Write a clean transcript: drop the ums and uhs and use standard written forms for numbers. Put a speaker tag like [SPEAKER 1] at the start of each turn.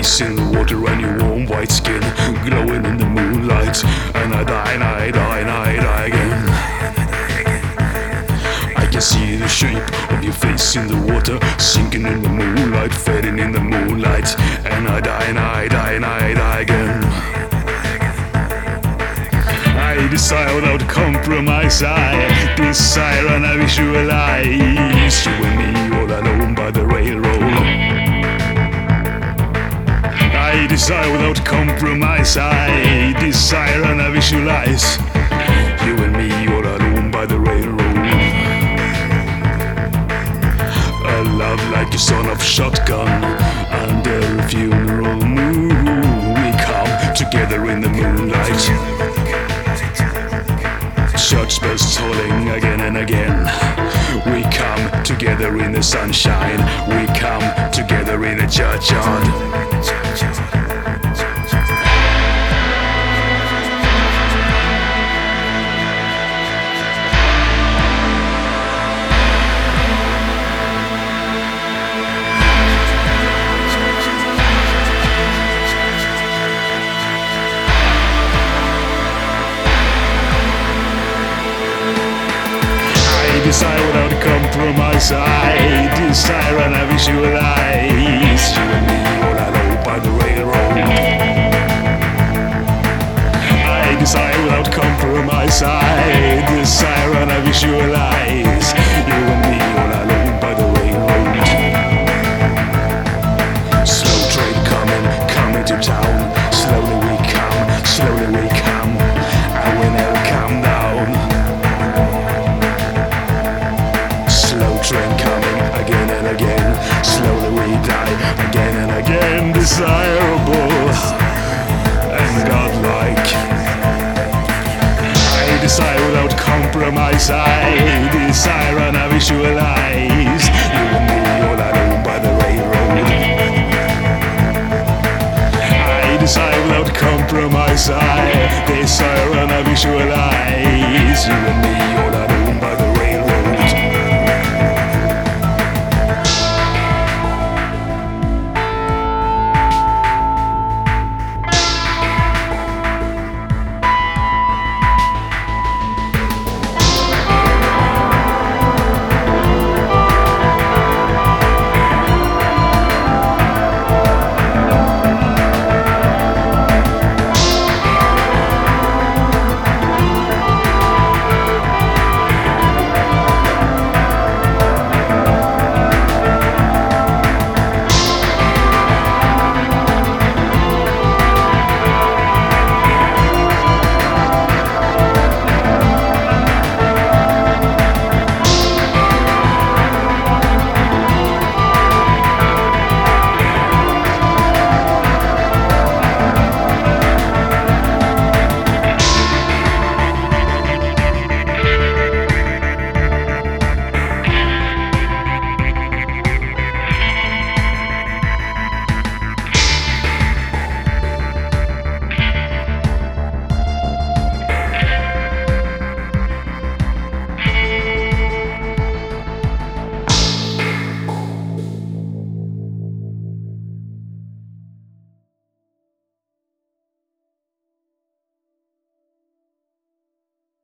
[SPEAKER 1] face in the water and your warm white skin glowing in the moonlight. And I die, and I die, and I die again. I can see the shape of your face in the water, sinking in the moonlight, fading in the moonlight. And I die, and I die, and I die again. I desire without compromise, I desire and I visualize you and me all alone by the railroad. I desire without compromise, I desire and I visualize you and me all alone by the railroad. A love like a son of shotgun under a funeral moon. We come together in the moonlight. Church bells tolling again and again. We come together in the sunshine. We come together in a churchyard. I desire without compromise, I desire and I visualize you and me all alone by the railroad. I desire without compromise, I desire and I visualize you and me all alone by the railroad. Slow train coming to town. Slowly we come, and we never come down. Train coming again and again. Slowly we die again and again. Desirable and godlike. I desire without compromise, I desire and I visualize you and me all alone by the railroad. I desire without compromise, I desire and I visualize you and me